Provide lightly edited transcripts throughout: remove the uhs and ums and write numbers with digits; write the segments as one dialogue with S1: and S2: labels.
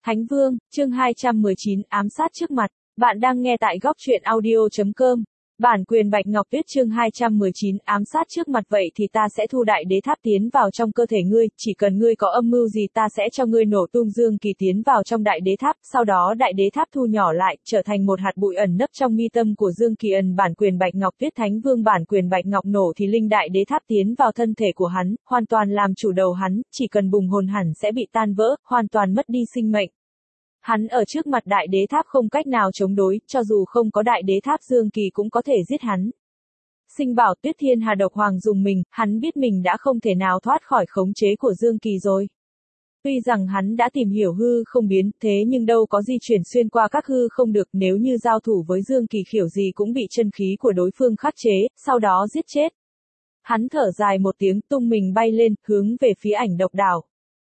S1: Thánh Vương, chương 219, ám sát trước mặt. Bạn đang nghe tại góc truyện audio.com. Bản quyền Bạch Ngọc Tuyết chương 219, ám sát trước mặt. Vậy thì ta sẽ thu đại đế tháp tiến vào trong cơ thể ngươi, chỉ cần ngươi có âm mưu gì ta sẽ cho ngươi nổ tung Dương Kỳ tiến vào trong đại đế tháp, sau đó đại đế tháp thu nhỏ lại, trở thành một hạt bụi ẩn nấp trong mi tâm của Dương Kỳ. Bản quyền Bạch Ngọc Tuyết Thánh Vương. Bản quyền Bạch Ngọc nổ thì linh đại đế tháp tiến vào thân thể của hắn, hoàn toàn làm chủ đầu hắn, chỉ cần bùng hồn hẳn sẽ bị tan vỡ, hoàn toàn mất đi sinh mệnh. Hắn ở trước mặt đại đế tháp không cách nào chống đối, cho dù không có đại đế tháp Dương Kỳ cũng có thể giết hắn. Sinh bảo Tuyết Thiên Hà độc hoàng dùng mình, hắn biết mình đã không thể nào thoát khỏi khống chế của Dương Kỳ rồi. Tuy rằng hắn đã tìm hiểu hư không biến, thế nhưng đâu có di chuyển xuyên qua các hư không được, nếu như giao thủ với Dương Kỳ kiểu gì cũng bị chân khí của đối phương khắc chế, sau đó giết chết. Hắn thở dài một tiếng, tung mình bay lên, hướng về phía ảnh độc đảo.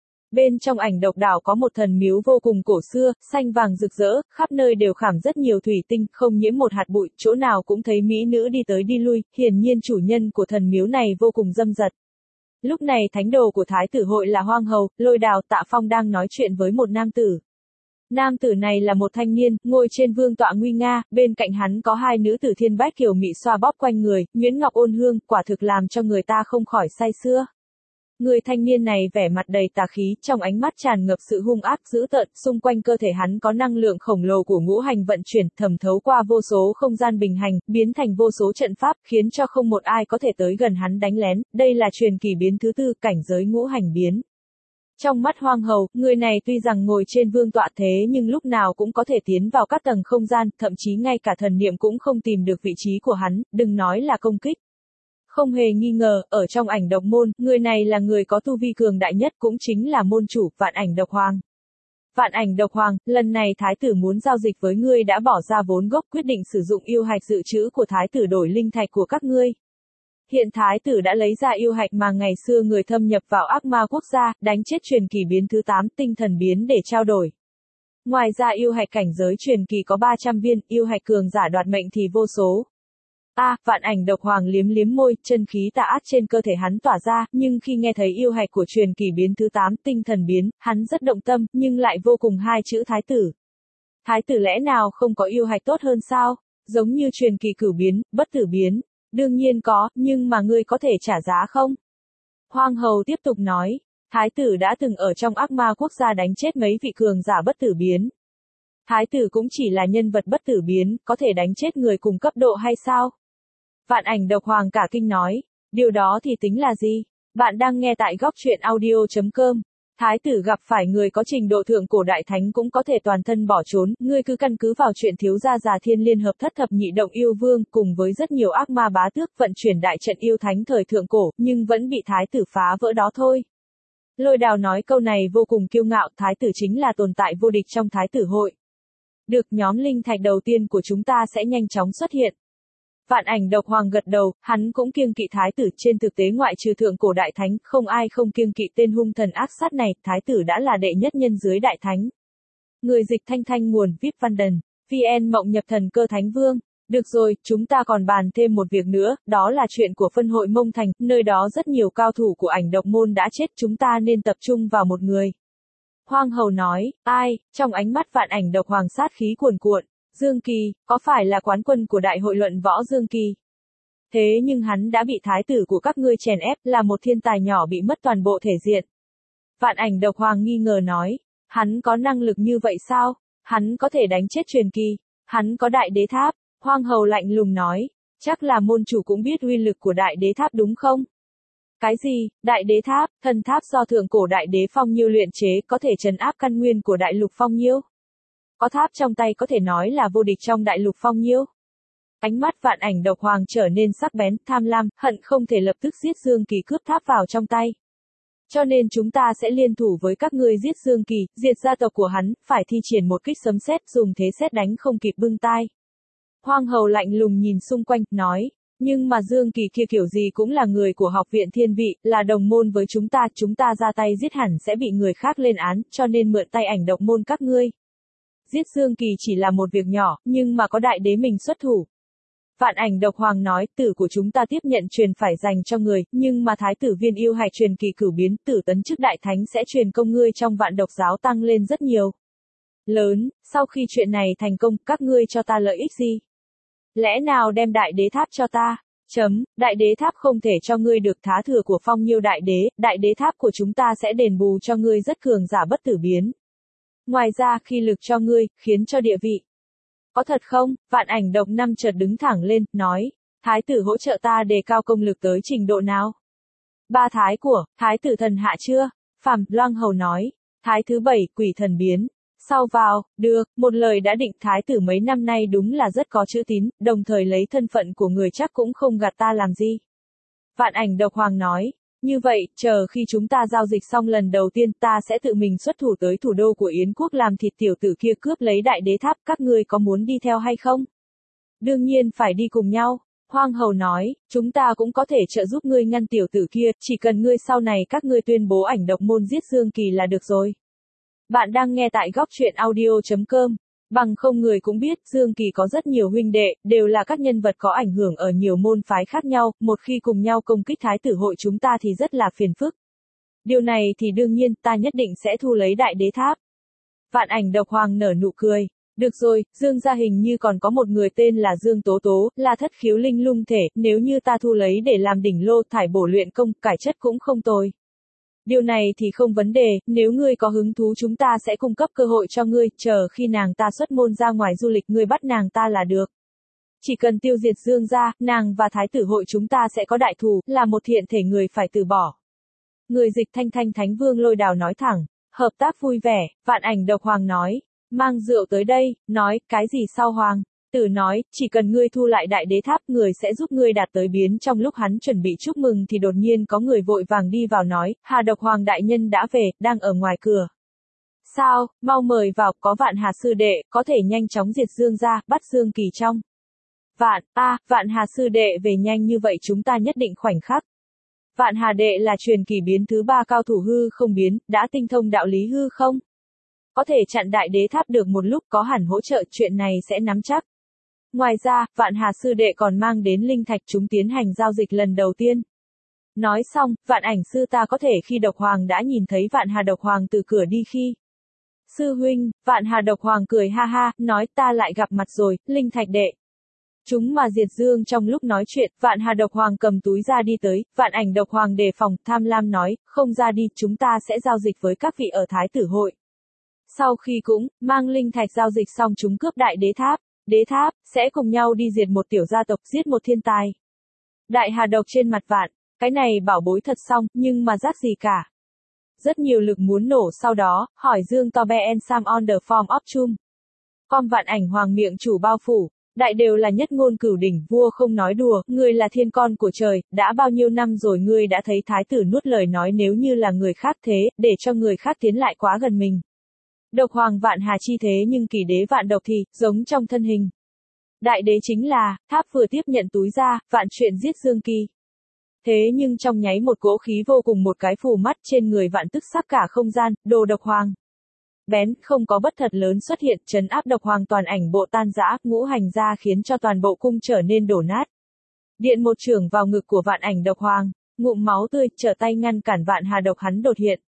S1: Bên trong ảnh độc đảo có một thần miếu vô cùng cổ xưa, xanh vàng rực rỡ, khắp nơi đều khảm rất nhiều thủy tinh, không nhiễm một hạt bụi, chỗ nào cũng thấy mỹ nữ đi tới đi lui, hiển nhiên chủ nhân của thần miếu này vô cùng dâm dật. Lúc này thánh đồ của Thái tử hội là Hoang Hầu, Lôi Đào, Tạ Phong đang nói chuyện với một nam tử. Nam tử này là một thanh niên, ngồi trên vương tọa nguy nga, bên cạnh hắn có hai nữ tử thiên bách kiều mị xoa bóp quanh người, nhuyễn ngọc ôn hương, quả thực làm cho người ta không khỏi say sưa. Người thanh niên này vẻ mặt đầy tà khí, trong ánh mắt tràn ngập sự hung ác dữ tợn, xung quanh cơ thể hắn có năng lượng khổng lồ của ngũ hành vận chuyển, thẩm thấu qua vô số không gian bình hành, biến thành vô số trận pháp, khiến cho không một ai có thể tới gần hắn đánh lén, đây là truyền kỳ biến thứ tư, cảnh giới ngũ hành biến. Trong mắt Hoang Hầu, người này tuy rằng ngồi trên vương tọa thế nhưng lúc nào cũng có thể tiến vào các tầng không gian, thậm chí ngay cả thần niệm cũng không tìm được vị trí của hắn, đừng nói là công kích. Không hề nghi ngờ, ở trong ảnh độc môn, người này là người có tu vi cường đại nhất, cũng chính là môn chủ, Vạn Ảnh Độc Hoàng. Vạn Ảnh Độc Hoàng, lần này Thái tử muốn giao dịch với ngươi đã bỏ ra vốn gốc, quyết định sử dụng yêu hạch dự trữ của Thái tử đổi linh thạch của các ngươi. Hiện Thái tử đã lấy ra yêu hạch mà ngày xưa người thâm nhập vào ác ma quốc gia, đánh chết truyền kỳ biến thứ 8 tinh thần biến để trao đổi. Ngoài ra yêu hạch cảnh giới truyền kỳ có 300 viên, yêu hạch cường giả đoạt mệnh thì vô số. Vạn Ảnh Độc Hoàng liếm liếm môi, chân khí tà ác trên cơ thể hắn tỏa ra, nhưng khi nghe thấy yêu hạch của truyền kỳ biến thứ 8 tinh thần biến, hắn rất động tâm, nhưng lại vô cùng hai chữ Thái tử. Thái tử lẽ nào không có yêu hạch tốt hơn sao? Giống như truyền kỳ cửu biến, bất tử biến. Đương nhiên có, nhưng mà ngươi có thể trả giá không? Hoang Hầu tiếp tục nói, Thái tử đã từng ở trong ác ma quốc gia đánh chết mấy vị cường giả bất tử biến. Thái tử cũng chỉ là nhân vật bất tử biến, có thể đánh chết người cùng cấp độ hay sao? Vạn Ảnh Độc Hoàng cả kinh nói, điều đó thì tính là gì? Bạn đang nghe tại góc truyện audio.com. Thái tử gặp phải người có trình độ thượng cổ đại thánh cũng có thể toàn thân bỏ trốn, ngươi cứ căn cứ vào chuyện thiếu gia già thiên liên hợp thất thập nhị động yêu vương, cùng với rất nhiều ác ma bá tước vận chuyển đại trận yêu thánh thời thượng cổ, nhưng vẫn bị Thái tử phá vỡ đó thôi. Lôi Đào nói câu này vô cùng kiêu ngạo, Thái tử chính là tồn tại vô địch trong Thái tử hội. Được, nhóm linh thạch đầu tiên của chúng ta sẽ nhanh chóng xuất hiện. Vạn Ảnh Độc Hoàng gật đầu, hắn cũng kiêng kỵ Thái tử, trên thực tế ngoại trừ thượng cổ đại thánh, không ai không kiêng kỵ tên hung thần ác sát này, Thái tử đã là đệ nhất nhân dưới đại thánh. Người dịch Thanh Thanh nguồn VIP Văn Đần, VN Mộng Nhập Thần Cơ Thánh Vương. Được rồi, chúng ta còn bàn thêm một việc nữa, đó là chuyện của phân hội Mông Thành, nơi đó rất nhiều cao thủ của ảnh độc môn đã chết, chúng ta nên tập trung vào một người. Hoang Hầu nói, ai? Trong ánh mắt Vạn Ảnh Độc Hoàng sát khí cuồn cuộn. Dương Kỳ, có phải là quán quân của đại hội luận võ Dương Kỳ? Thế nhưng hắn đã bị thái tử của các ngươi chèn ép, là một thiên tài nhỏ bị mất toàn bộ thể diện. Vạn Ảnh Độc Hoàng nghi ngờ nói, hắn có năng lực như vậy sao? Hắn có thể đánh chết truyền kỳ, hắn có đại đế tháp. Hoang Hầu lạnh lùng nói, chắc là môn chủ cũng biết uy lực của đại đế tháp đúng không? Cái gì? Đại đế tháp, thần tháp do thượng cổ đại đế Phong Nhiêu luyện chế, có thể trấn áp căn nguyên của đại lục Phong Nhiêu? Có tháp trong tay có thể nói là vô địch trong đại lục Phong Nhiêu. Ánh mắt Vạn Ảnh Độc Hoàng trở nên sắc bén, tham lam, hận không thể lập tức giết Dương Kỳ cướp tháp vào trong tay. Cho nên chúng ta sẽ liên thủ với các ngươi giết Dương Kỳ, diệt gia tộc của hắn, phải thi triển một kích sấm sét, dùng thế sét đánh không kịp bưng tai. Hoang Hầu lạnh lùng nhìn xung quanh, nói, nhưng mà Dương Kỳ kia kiểu gì cũng là người của học viện thiên vị, là đồng môn với chúng ta ra tay giết hẳn sẽ bị người khác lên án, cho nên mượn tay ảnh độc môn các ngươi. Giết Dương Kỳ chỉ là một việc nhỏ, nhưng mà có đại đế mình xuất thủ. Vạn Ảnh Độc Hoàng nói, tử của chúng ta tiếp nhận truyền phải dành cho người, nhưng mà thái tử viên yêu hạch truyền kỳ cửu biến, tử tấn chức đại thánh sẽ truyền công ngươi trong Vạn Độc giáo tăng lên rất nhiều. lớn, sau khi chuyện này thành công, các ngươi cho ta lợi ích gì? Lẽ nào đem đại đế tháp cho ta? Đại đế tháp không thể cho ngươi được thá thừa của phong nhiêu đại đế tháp của chúng ta sẽ đền bù cho ngươi rất cường giả bất tử biến. Ngoài ra khi lực cho ngươi, khiến cho địa vị. Có thật không? Vạn Ảnh Độc Năm chợt đứng thẳng lên, nói, thái tử hỗ trợ ta đề cao công lực tới trình độ nào? Ba thái của, thái tử thần hạ chưa? Phàm Loang Hầu nói, thái thứ 7, quỷ thần biến. Sau vào, được, một lời đã định thái tử mấy năm nay đúng là rất có chữ tín, đồng thời lấy thân phận của người chắc cũng không gạt ta làm gì. Vạn Ảnh Độc Hoàng nói, như vậy, chờ khi chúng ta giao dịch xong lần đầu tiên ta sẽ tự mình xuất thủ tới thủ đô của Yến quốc làm thịt tiểu tử kia cướp lấy đại đế tháp, các ngươi có muốn đi theo hay không? Đương nhiên phải đi cùng nhau. Hoang Hầu nói, chúng ta cũng có thể trợ giúp ngươi ngăn tiểu tử kia, chỉ cần ngươi sau này các ngươi tuyên bố ảnh độc môn giết Dương Kỳ là được rồi. Bạn đang nghe tại góc truyện audio.com. Bằng không người cũng biết, Dương Kỳ có rất nhiều huynh đệ, đều là các nhân vật có ảnh hưởng ở nhiều môn phái khác nhau, một khi cùng nhau công kích thái tử hội chúng ta thì rất là phiền phức. Điều này thì đương nhiên, ta nhất định sẽ thu lấy đại đế tháp. Vạn Ảnh Độc Hoàng nở nụ cười. Được rồi, Dương gia hình như còn có một người tên là Dương Tố Tố, là thất khiếu linh lung thể, nếu như ta thu lấy để làm đỉnh lô thải bổ luyện công, cải chất cũng không tồi. Điều này thì không vấn đề, nếu ngươi có hứng thú chúng ta sẽ cung cấp cơ hội cho ngươi, chờ khi nàng ta xuất môn ra ngoài du lịch ngươi bắt nàng ta là được. Chỉ cần tiêu diệt Dương gia, nàng và thái tử hội chúng ta sẽ có đại thù, là một thiện thể người phải từ bỏ. Người dịch Thanh Thanh Thánh Vương Lôi Đào nói thẳng, hợp tác vui vẻ. Vạn Ảnh Độc Hoàng nói, mang rượu tới đây, nói, cái gì sao Hoàng? Tử nói, chỉ cần ngươi thu lại đại đế tháp, người sẽ giúp ngươi đạt tới biến. Trong lúc hắn chuẩn bị chúc mừng thì đột nhiên có người vội vàng đi vào nói, Hà Độc Hoàng đại nhân đã về, đang ở ngoài cửa. Sao, mau mời vào, có Vạn Hà sư đệ, có thể nhanh chóng diệt Dương gia, bắt Dương Kỳ trong. Vạn Hà sư đệ về nhanh như vậy chúng ta nhất định khoảnh khắc. Vạn Hà đệ là truyền kỳ biến thứ 3 cao thủ hư không biến, đã tinh thông đạo lý hư không? Có thể chặn đại đế tháp được một lúc, có hẳn hỗ trợ, chuyện này sẽ nắm chắc. Ngoài ra, Vạn Hà sư đệ còn mang đến linh thạch chúng tiến hành giao dịch lần đầu tiên. Nói xong, Vạn Ảnh sư ta có thể khi Độc Hoàng đã nhìn thấy Vạn Hà Độc Hoàng từ cửa đi khi. Sư huynh, Vạn Hà Độc Hoàng cười ha ha, nói ta lại gặp mặt rồi, linh thạch đệ. Chúng mà diệt Dương trong lúc nói chuyện, Vạn Hà Độc Hoàng cầm túi ra đi tới, Vạn Ảnh Độc Hoàng đề phòng, tham lam nói, không ra đi, chúng ta sẽ giao dịch với các vị ở Thái tử hội. Sau khi cũng, mang linh thạch giao dịch xong chúng cướp đại đế tháp, sẽ cùng nhau đi diệt một tiểu gia tộc, giết một thiên tài. Đại Hà Độc trên mặt Vạn, cái này bảo bối thật xong, nhưng mà rác gì cả. Rất nhiều lực muốn nổ sau đó, hỏi Dương Tobe and Sam on the form of chum. Vạn Ảnh Hoàng miệng chủ bao phủ. Đại đều là nhất ngôn cửu đỉnh, vua không nói đùa, ngươi là thiên con của trời, đã bao nhiêu năm rồi ngươi đã thấy thái tử nuốt lời nói nếu như là người khác thế, để cho người khác tiến lại quá gần mình. Độc Hoàng Vạn Hà chi thế nhưng kỳ đế Vạn Độc thì, giống trong thân hình. Đại đế chính là, tháp vừa tiếp nhận túi ra, Vạn chuyện giết Dương Kỳ. Thế nhưng trong nháy một cỗ khí vô cùng một cái phù mắt trên người Vạn tức sắc cả không gian, đồ Độc Hoàng. Bén, không có bất thật lớn xuất hiện, trấn áp Độc Hoàng toàn ảnh bộ tan rã, ngũ hành ra khiến cho toàn bộ cung trở nên đổ nát. Điện một chưởng vào ngực của Vạn Ảnh Độc Hoàng, ngụm máu tươi, trở tay ngăn cản Vạn Hà Độc hắn đột hiện.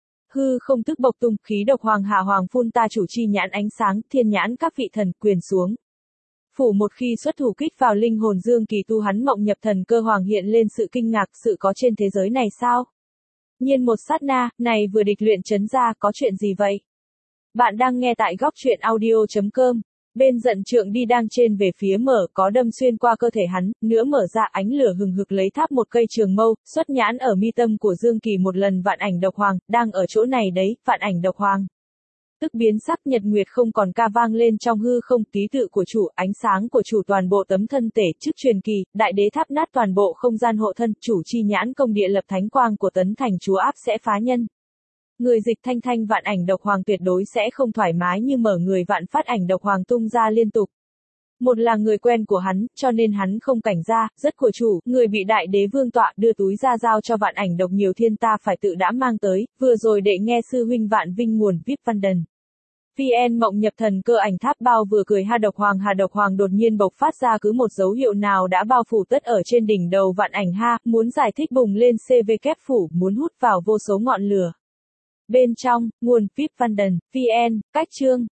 S1: Hư không tức bộc tung, khí Độc Hoàng hạ hoàng phun ta chủ chi nhãn ánh sáng, thiên nhãn các vị thần, quyền xuống. Phủ một khi xuất thủ kích vào linh hồn Dương Kỳ tu hắn mộng nhập thần cơ hoàng hiện lên sự kinh ngạc, sự có trên thế giới này sao? Nhiên một sát na, này vừa địch luyện chấn ra, có chuyện gì vậy? Bạn đang nghe tại góc truyện audio.com. Bên giận trượng đi đang trên về phía mở, có đâm xuyên qua cơ thể hắn, nữa mở ra ánh lửa hừng hực lấy tháp một cây trường mâu, xuất nhãn ở mi tâm của Dương Kỳ một lần. Vạn Ảnh Độc Hoàng, đang ở chỗ này đấy, Vạn Ảnh Độc Hoàng. Tức biến sắc, nhật nguyệt không còn ca vang lên trong hư không, ký tự của chủ, ánh sáng của chủ toàn bộ tấm thân thể, chức truyền kỳ, đại đế tháp nát toàn bộ không gian hộ thân, chủ chi nhãn công địa lập thánh quang của tấn thành chúa áp sẽ phá nhân. Người dịch Thanh Thanh Vạn Ảnh Độc Hoàng tuyệt đối sẽ không thoải mái như mở người Vạn Phát Ảnh Độc Hoàng tung ra liên tục. Một là người quen của hắn, cho nên hắn không cảnh ra, rất của chủ, người bị đại đế vương tọa đưa túi ra giao cho Vạn Ảnh Độc nhiều thiên ta phải tự đã mang tới, vừa rồi để nghe sư huynh Vạn Vinh nguồn VIP Văn Đần. VN mộng nhập thần cơ ảnh tháp bao vừa cười Hà Độc Hoàng đột nhiên bộc phát ra cứ một dấu hiệu nào đã bao phủ tất ở trên đỉnh đầu Vạn Ảnh ha, muốn giải thích bùng lên CVK phủ, muốn hút vào vô số ngọn lửa. Bên trong, nguồn VIP Văn Đần, VN, cách chương.